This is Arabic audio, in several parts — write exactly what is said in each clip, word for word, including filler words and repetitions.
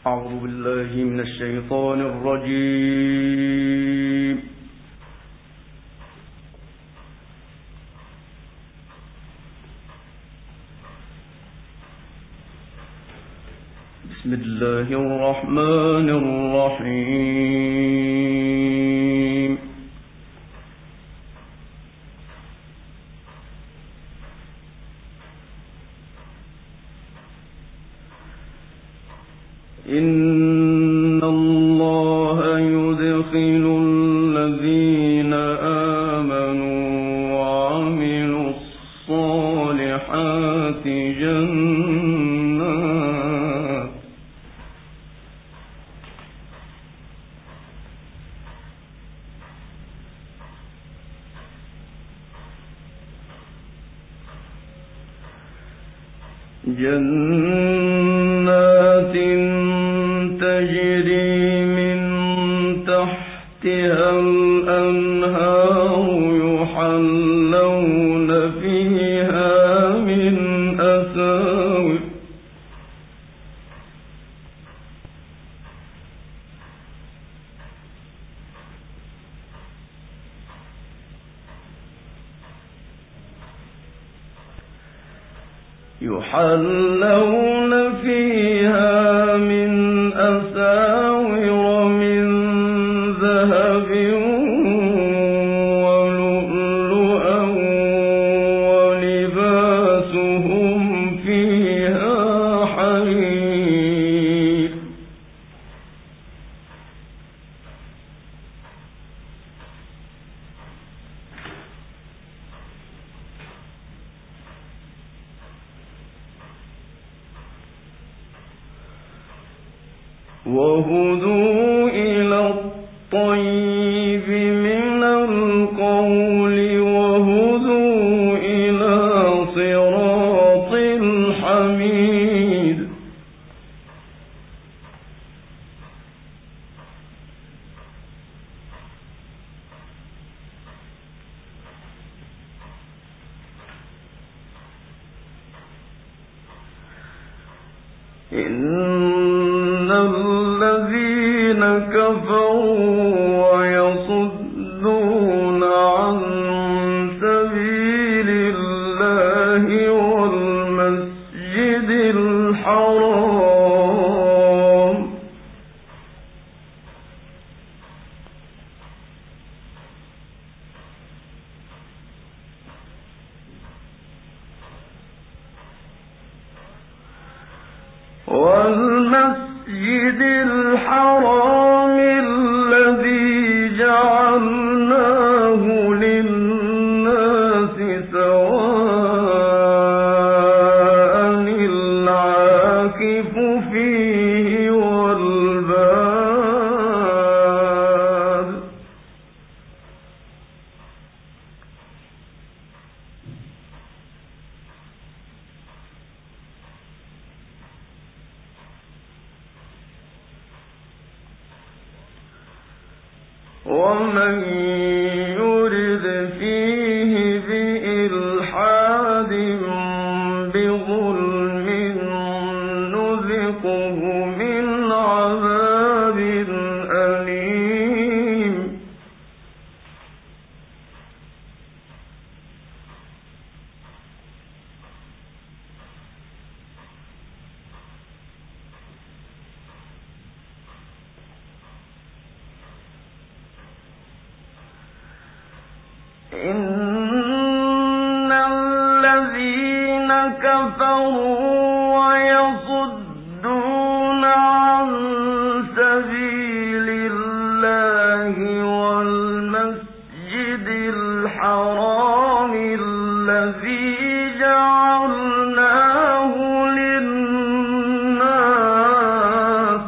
أعوذ بالله من الشيطان الرجيم. بسم الله الرحمن الرحيم. إن الله يدخل الذين آمنوا وعملوا الصالحات جنات جنات تجري من تحتها الأنهار يحلون فيها من أساور يحلون فيها من أساور من ذهب ولؤلؤا ولباسهم فيها حرير وهدوا إلى الطيب من القول وهدوا إلى صراط الحميد إن الذين كفروا ويصدون عن سبيل الله والمسجد الحرام والمسجد الحرام الذي جعلناه للناس سواء العاكف فيه والباد ومن يرد فيه بإلحاد بظلم نذقه من عذاب أليم إن الذين كفروا ويصدون عن سبيل الله والمسجد الحرام الذي جعلناه للناس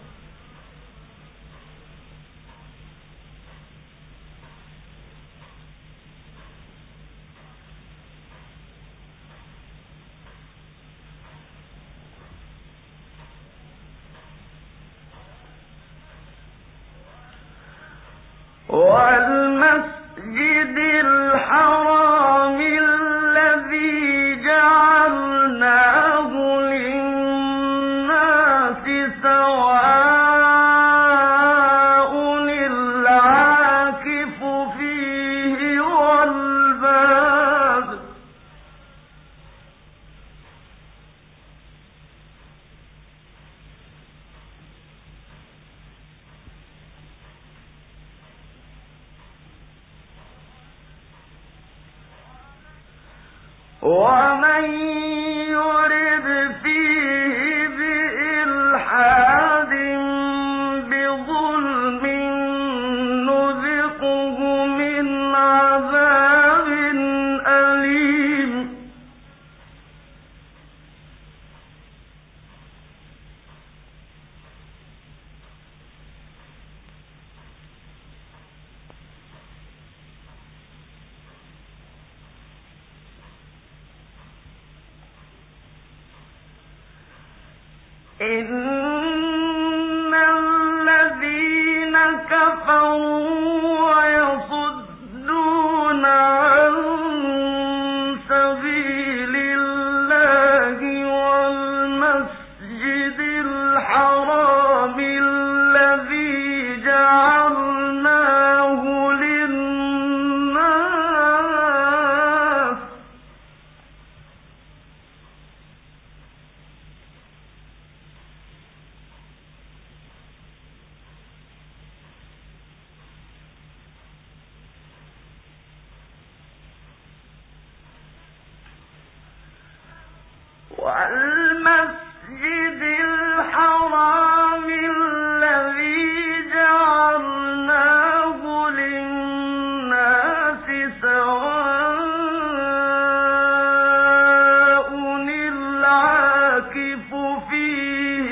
والمسجد الحرام الذي جعلناه للناس سواء العاكف فيه والباد ومن يرد فيه بإلحاد بظلم نذقه من عذاب أليم إن الذين كفروا ويصدون عن سبيل الله والمسجد الحرام الذي جعلناه للناس والمسجد الحرام الذي جعلناه للناس سواء العاكف فيه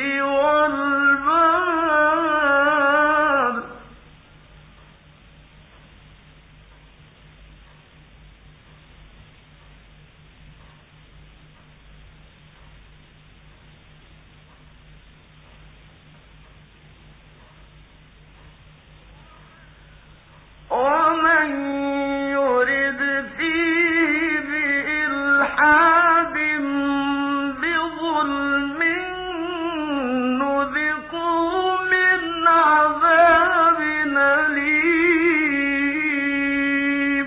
والباد ومن يرد فيه بإلحاد بظلم نذقه من عذاب أليم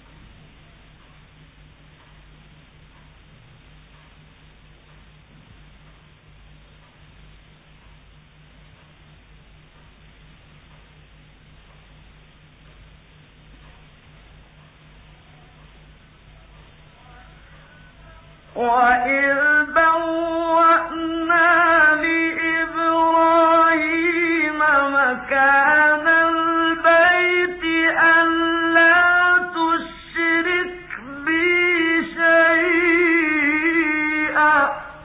وإذ بوأنا لإبراهيم مكان البيت ألا تشرك بي شيئا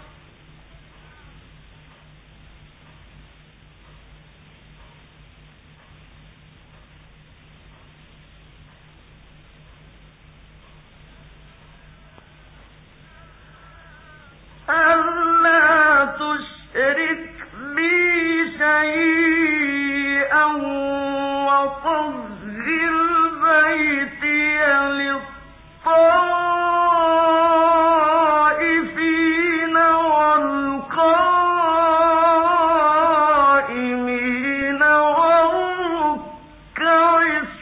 ألا تشرك بي شيئا وطهر بيتي للطائفين والقائمين والركع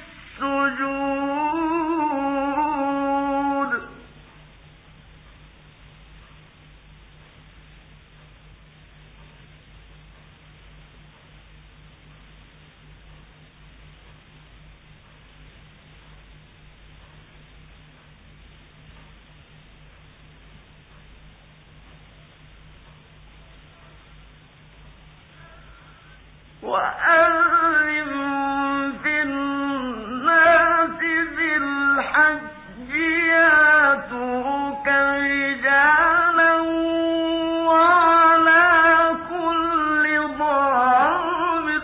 السجود وأذن في الناس بالحج يأتوك رجالا وعلى كل ضامر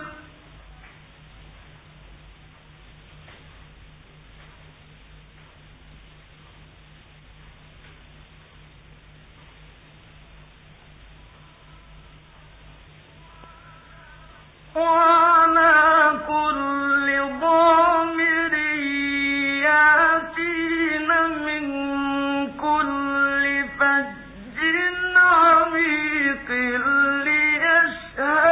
وعلى كل ضامر يأتين من كل فج عميق ليشهدوا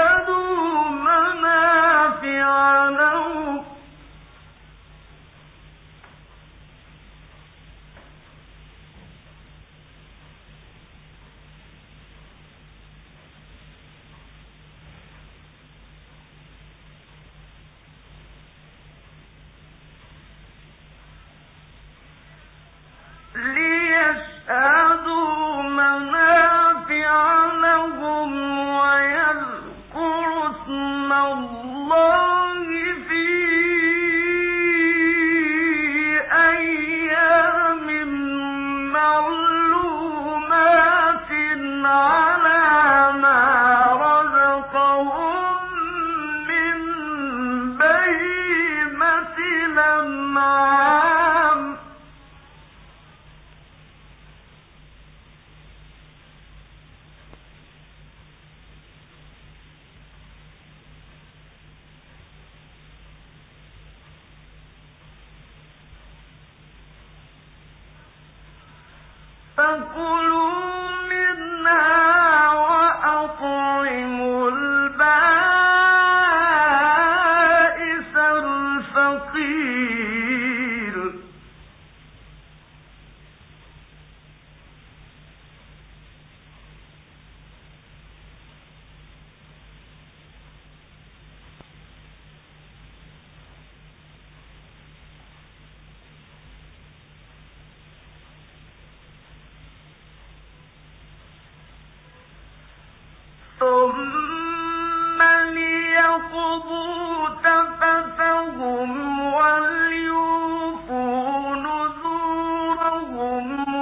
ثم ليقضوا تفثهم وليوفوا نذورهم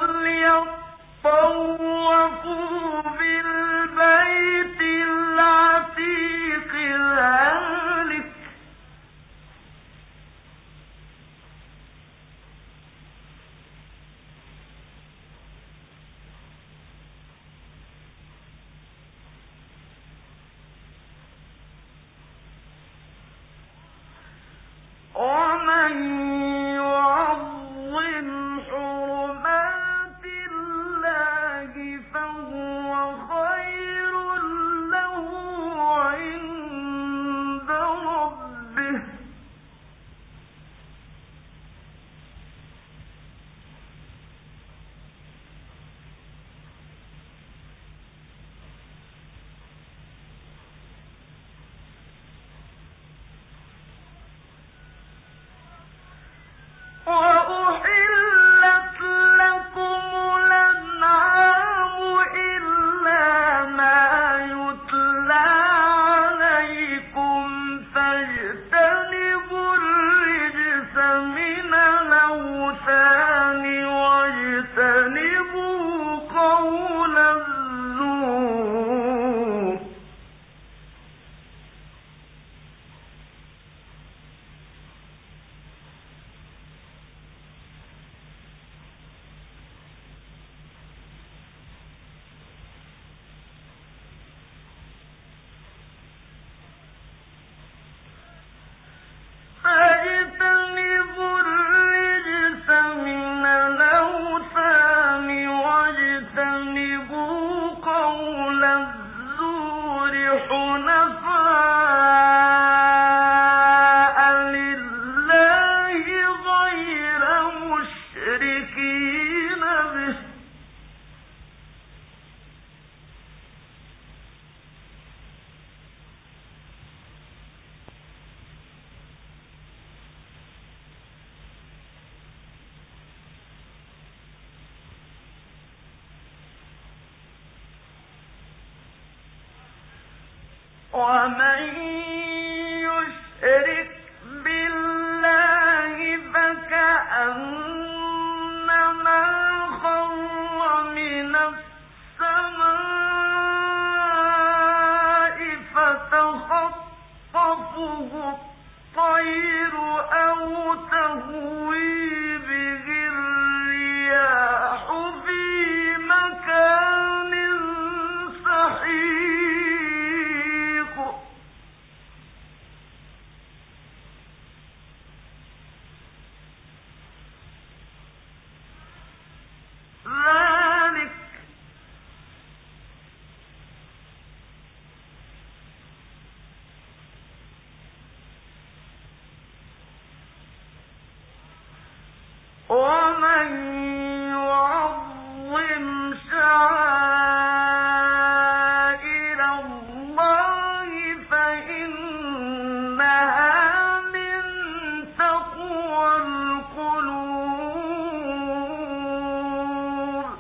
وليطوفوا بالبيت العتيق ذلك ومن يعظم حرمات الله فهو خير له عند ربه وأحلت لكم الأنعام إلا ما يتلى عليكم فاجتنبوا الرجس من الأوثان واجتنبوا قول الزور فاجتنبوا الرجس من الأوثان واجتنبوا قول الزور حنفاء لله غير مشركين به ومن يشرك بالله فكأنما خر من السماء فتخطفه الطير أو تهوي به الرياح في مكان سحيق ذلك ومن يعظم شعائر الله فإنها من تقوى القلوب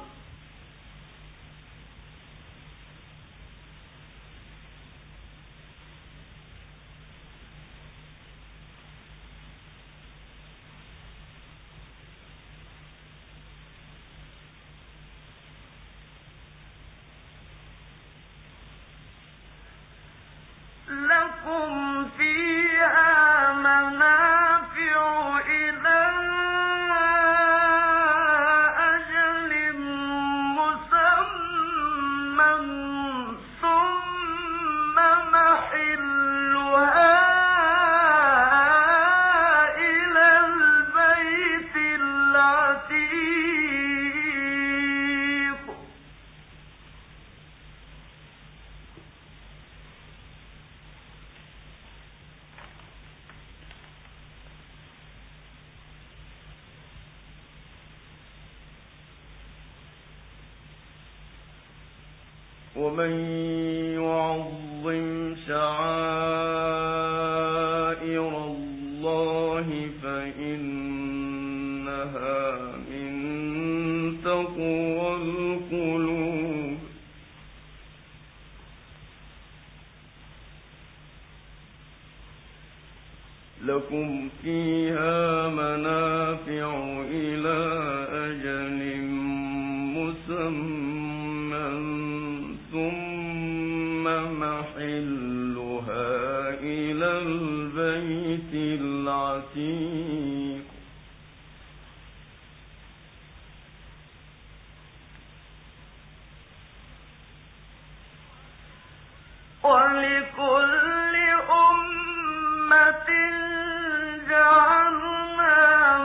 لكم فيها منافع إلى أجل مسمى ثم محلها إلى البيت العتيق ومن يعظم شعائر الله فإنها من تقوى القلوب. لكم فيها منافع إلى أجل مسمى ثم محلها إلى البيت العتيق. ولكل أمة جعلنا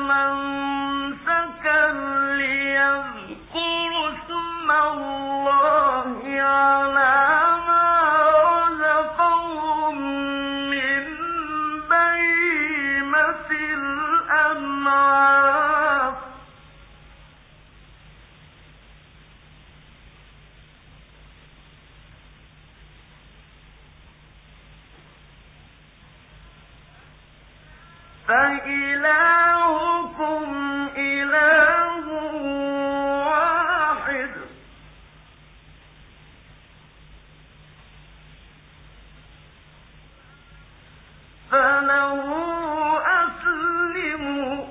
منسكا ليذكروا اسم الله على ما رزقهم من بهيمة الأنعام. فإلهكم إله واحد فله أسلموا.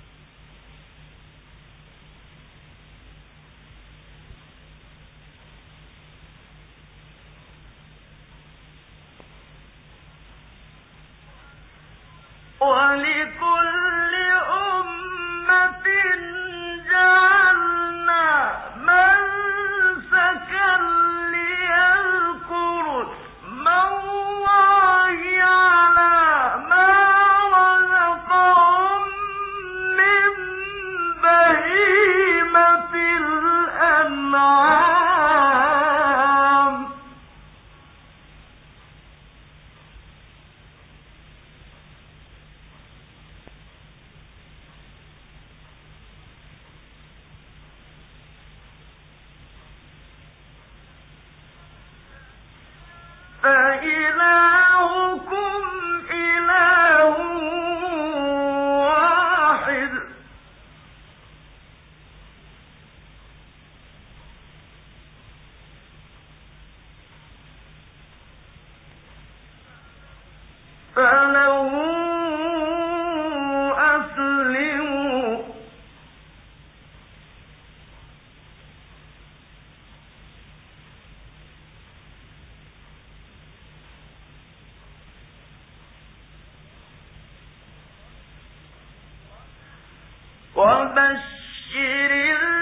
ولكل أمة جعلنا منسكا ليذكروا اسم الله على ما رزقهم من بهيمة الأنعام. فإلهكم إله واحد فله أسلموا. وبشر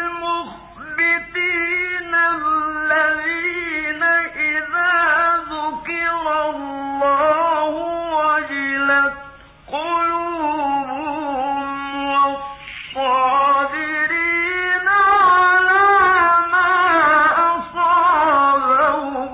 المخبتين الذين إذا ذكر الله وجلت قلوبهم والصابرين على ما أصابهم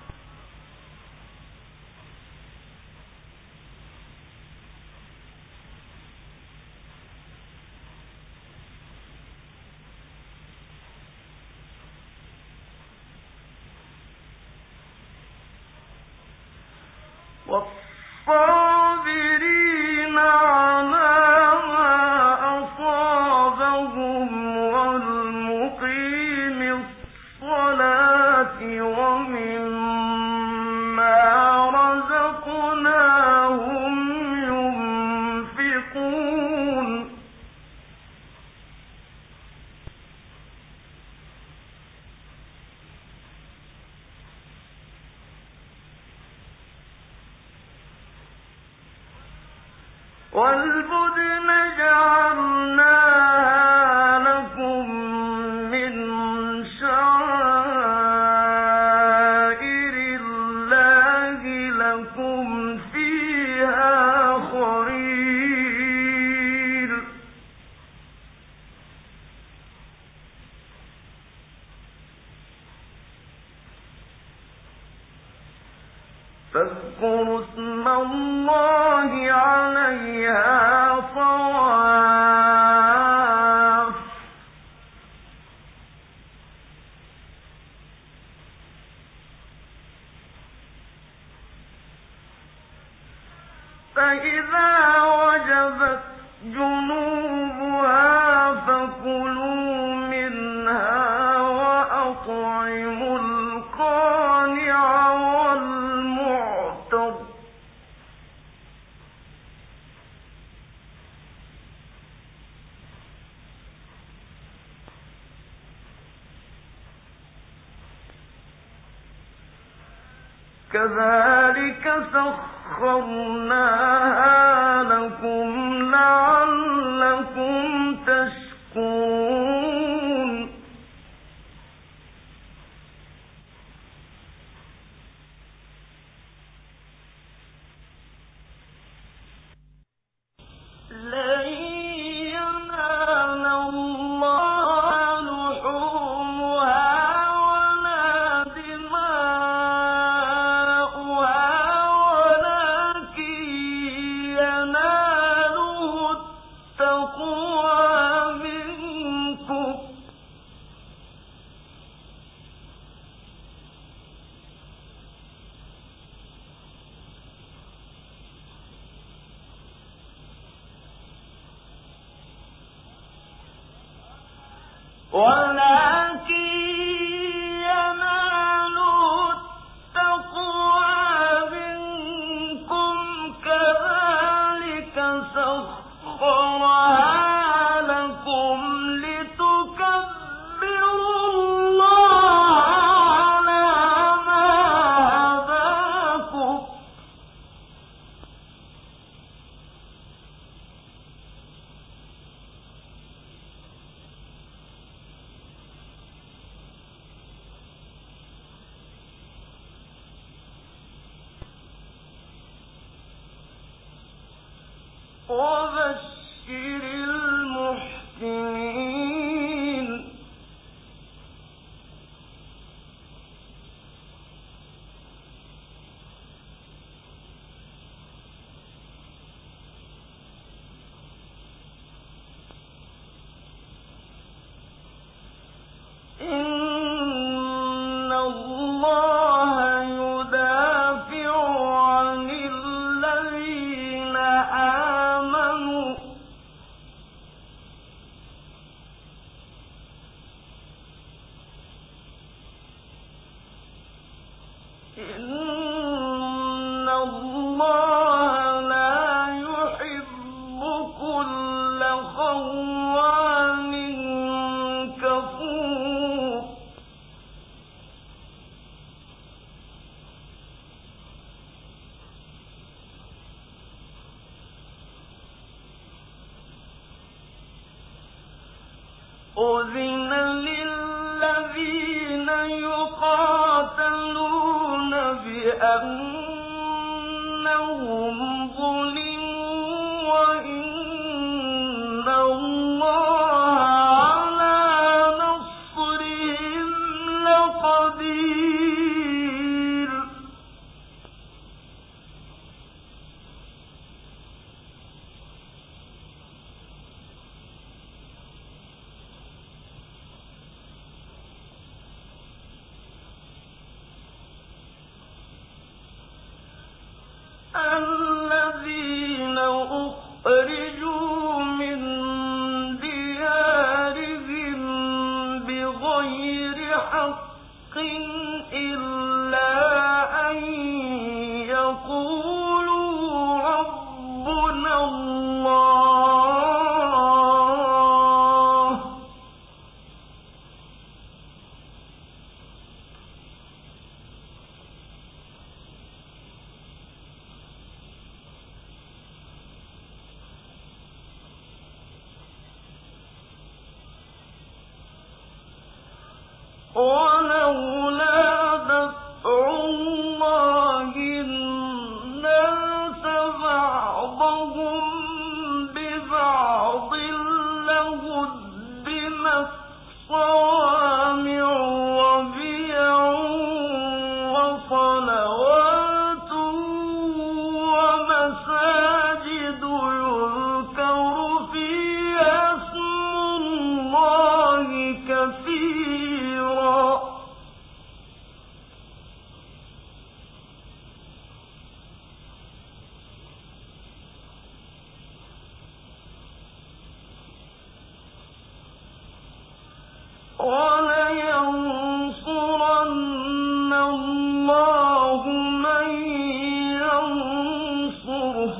والصابرين على ما أصابهم والمقيم الصلاة ومما رزقناهم ينفقون. والبدن جعلناها لكم من شعائر الله لكم فيها خير. فاذكروا اسم الله عليها صواف فإذا وجبت جنوبها فكلوا منها وأطعموا القانع والمعتر كذلك سخرناها لكم لعلكم تشكرون لن ينال الله لحومها ولا دماؤها ولكن يناله التقوى منكم ولكن يناله التقوى منكم كذلك سخرها لكم لتكبروا الله على ما هداكم وبشر المحسنين إن الله يدافع عن الذين آمنوا إن الله لا يحب كل خوان كفور أذن للذين يقاتلون بأنهم ظلموا وإن الله على نصرهم لقدير الذين أخرجوا من ديارهم بغير حق إلا أن يقولوا ربنا الله ولولا دفع الله الناس بعضهم ببعض لهدمت صوامع وبيع وصلوات ومساجد يذكر فيها اسم الله كثيرا ولينصرن الله من ينصره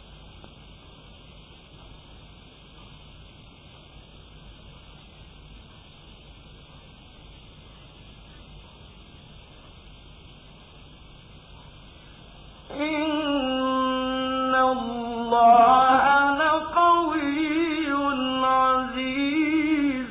إن الله لقوي عزيز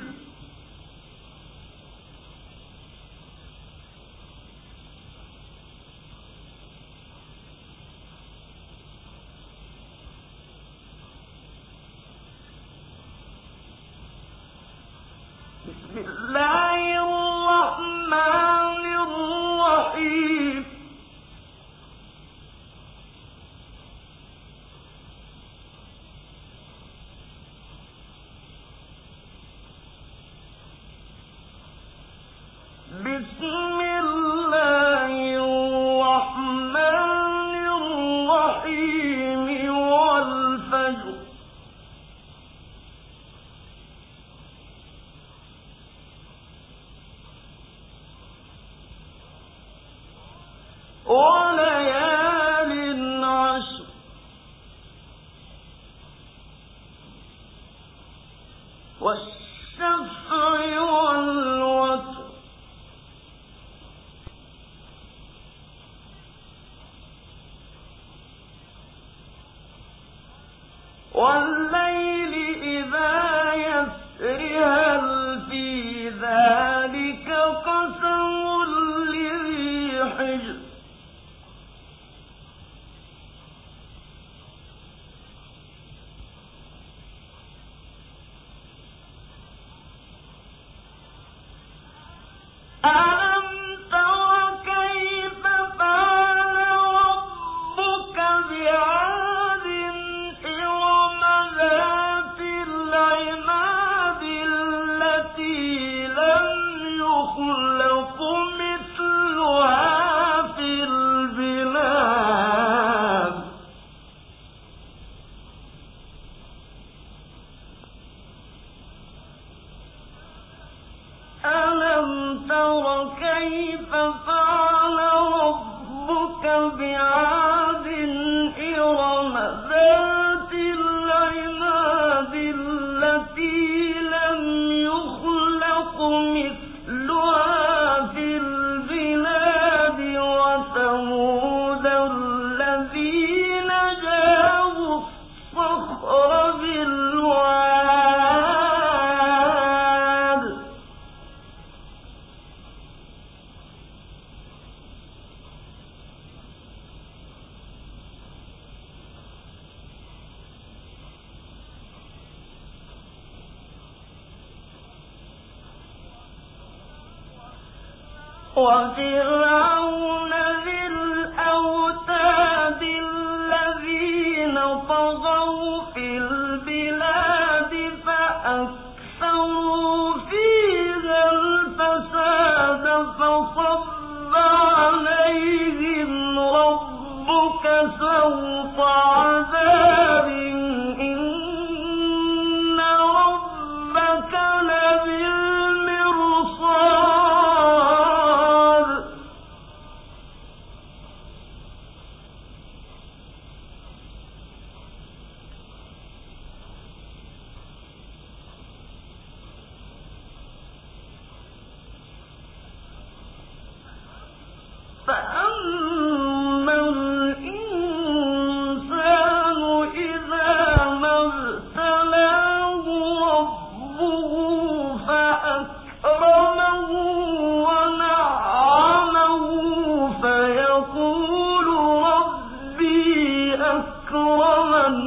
بسم الله الرحمن الرحيم بسم الله الرحمن الرحيم والفجر وليال عشر والشفع والوتر والليل إذا يسر هل في ذلك قسم لذي حجر ألم تر كيف فعل ربك بعاد إرم ذات العماد التي لم يخلق مثلها في البلاد ألم تر كيف فعل ربك بعاد إرم ذات العماد التي لم يخلق مثلها في البلاد وثمود الذين جابوا الصخر بالواد وفرعون ذي الأوتاد الذين طغوا في البلاد فأكثروا فيها الفساد فصب عليهم ربك سوط عذاب إن ربك لبالمرصاد فأما الإنسان إذا ما ابتلاه ربه فأكرمه ونعمه فيقول ربي أكرمن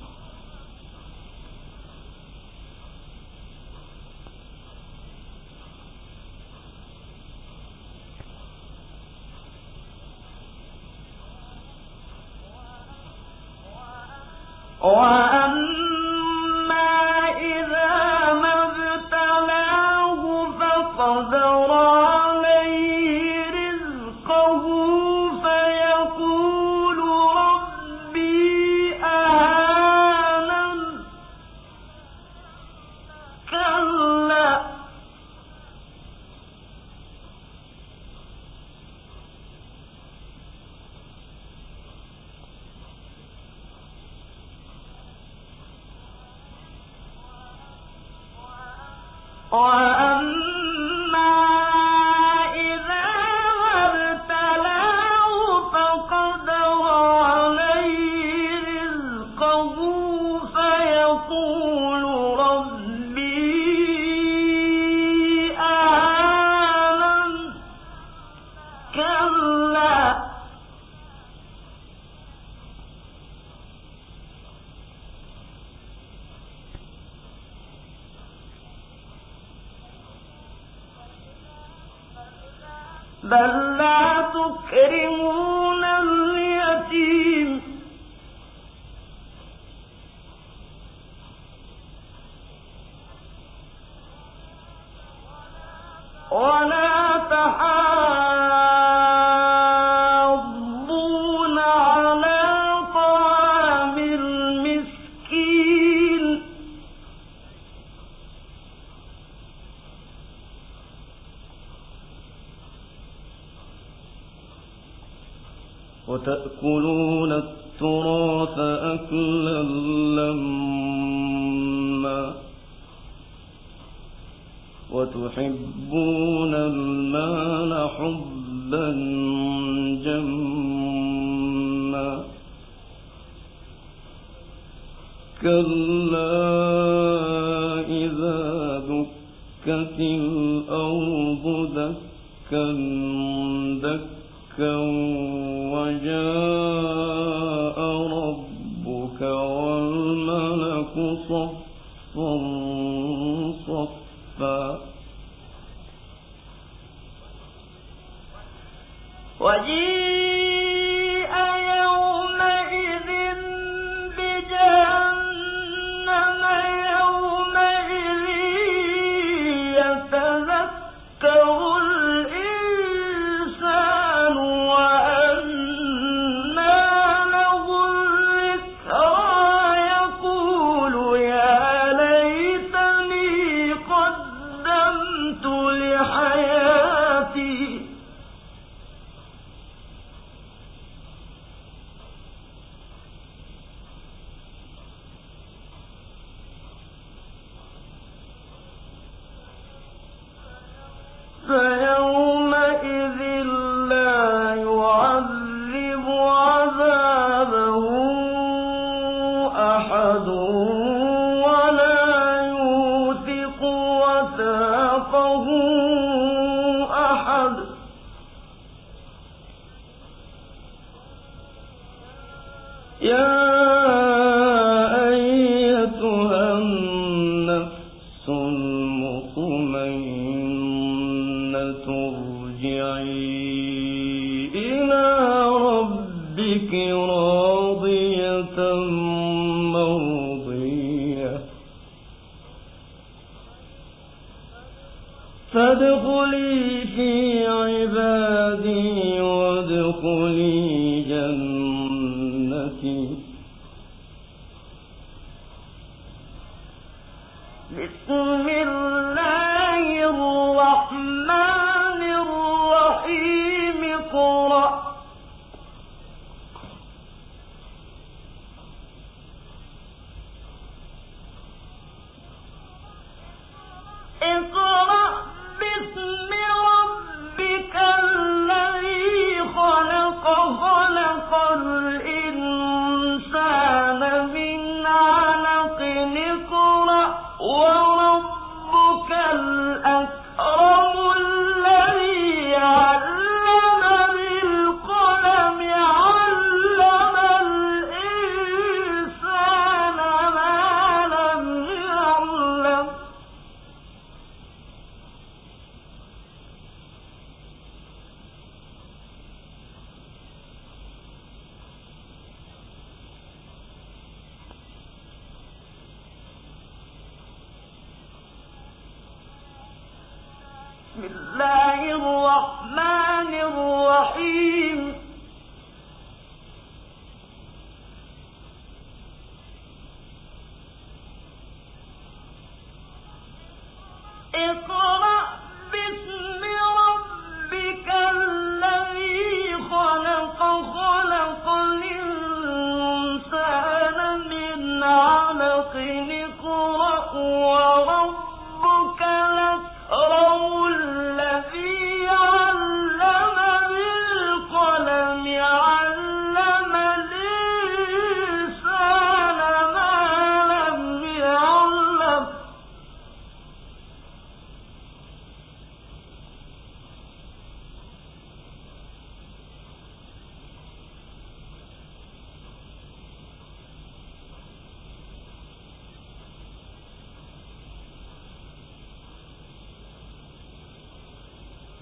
وأما إذا ما ابتلاه فقدر عليه رزقه فيقول ربي أهانن كلا وأما إذا ما ابتلاه فقدر عليه رزقه فيقول ربي أهانن كلا بل لا تكرمون اليتيم ولا تحاضون على طعام المسكين وتأكلون التراث أكلا لما وتحبون المال حبا جما كلا إذا دكت الأرض دكا دكا وجاء ربك والملك صفا صفا وجيء يومئذ بجهنم يومئذ يتذكر الإنسان وأنى له الذكرى يقول يا ليتني قدمت لحياتي فيومئذ لا يعذب عذابه أحد ولا يوثق وثاقه أحد يا أيتها النفس المطمئنة ارجعي إلى ربك راضية مرضية فادخلي في عبادي وادخلي جنتي بسم الله الرحمن الرحيم اقرأ اقرأ باسم ربك الذي خلق خلق الإنسان من علق اقرأ وربك الأكرم الذي علم بالقلم علم الإنسان ما لم يعلم بسم الله الرحمن الرحيم اقرأ باسم ربك الذي خلق خلق الإنسان من علق اقرأ وربك الأكرم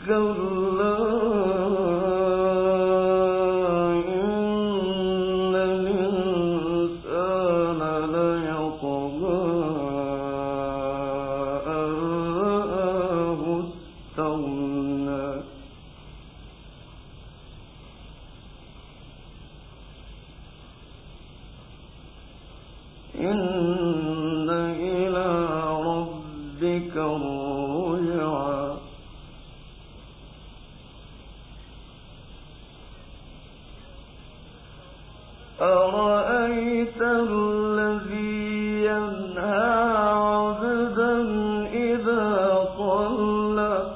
أرأيت الذي ينهى عبدا إذا صلى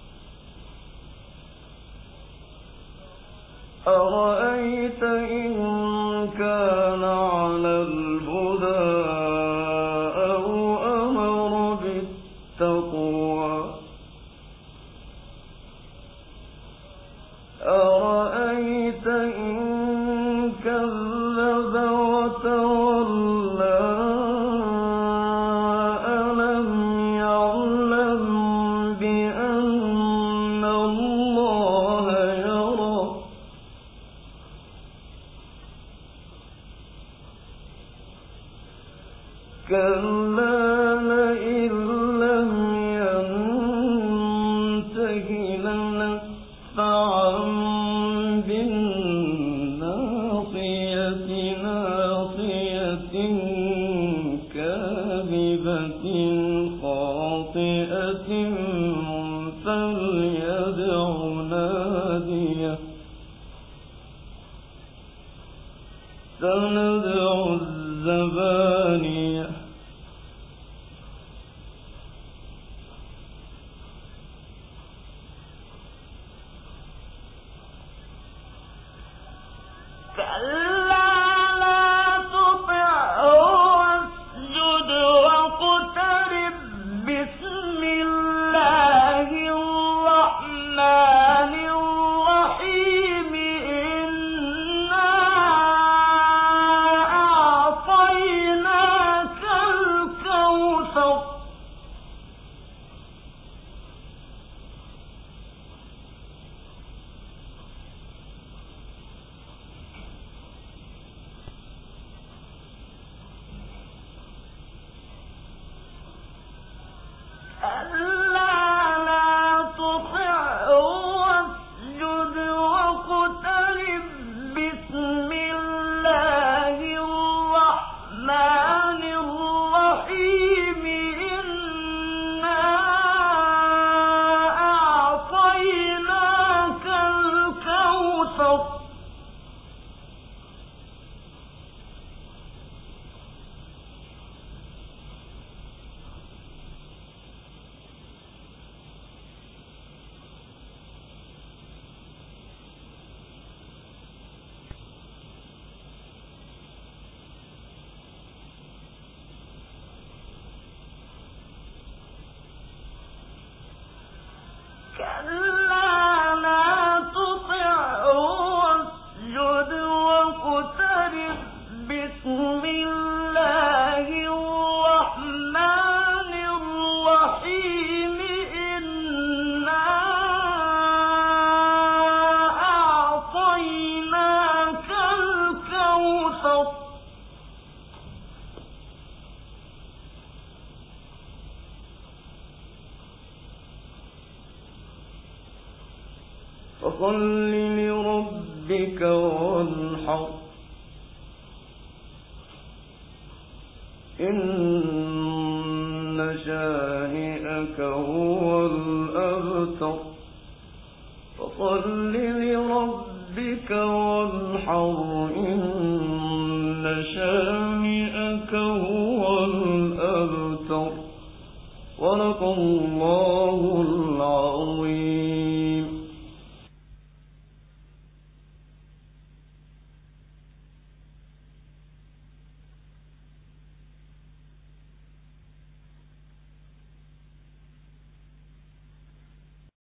أرأيت إن كان على الهدى أو أمر بالتقوى أرأيت إن كذب وتولى ألم يعلم بأن الله يرى كلا لئن لم ينته لنسفعا بالناصية ناصية كاذبة خاطئة فليدع ناديه سندع الزبانية كلا لا تطعه واسجد واقترب بسم الله الرحمن الرحيم إنا أعطيناك الكوثر ألا لا تطعه واسجد واقترب بسم الله الرحمن الرحيم إنا أعطيناك الكوثر كلا لا تطعه واسجد واقترب بسم الله الرحمن الرحيم إنا أعطيناك الكوثر فصل لربك وانحر إن شانئك هو الأبتر فصل لربك وانحر إن شانئك هو الأبتر صدق الله